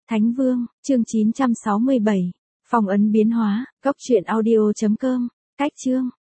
Thánh Vương, chương 967. Phong ấn biến hóa, cốc truyện audio.com. Cách chương.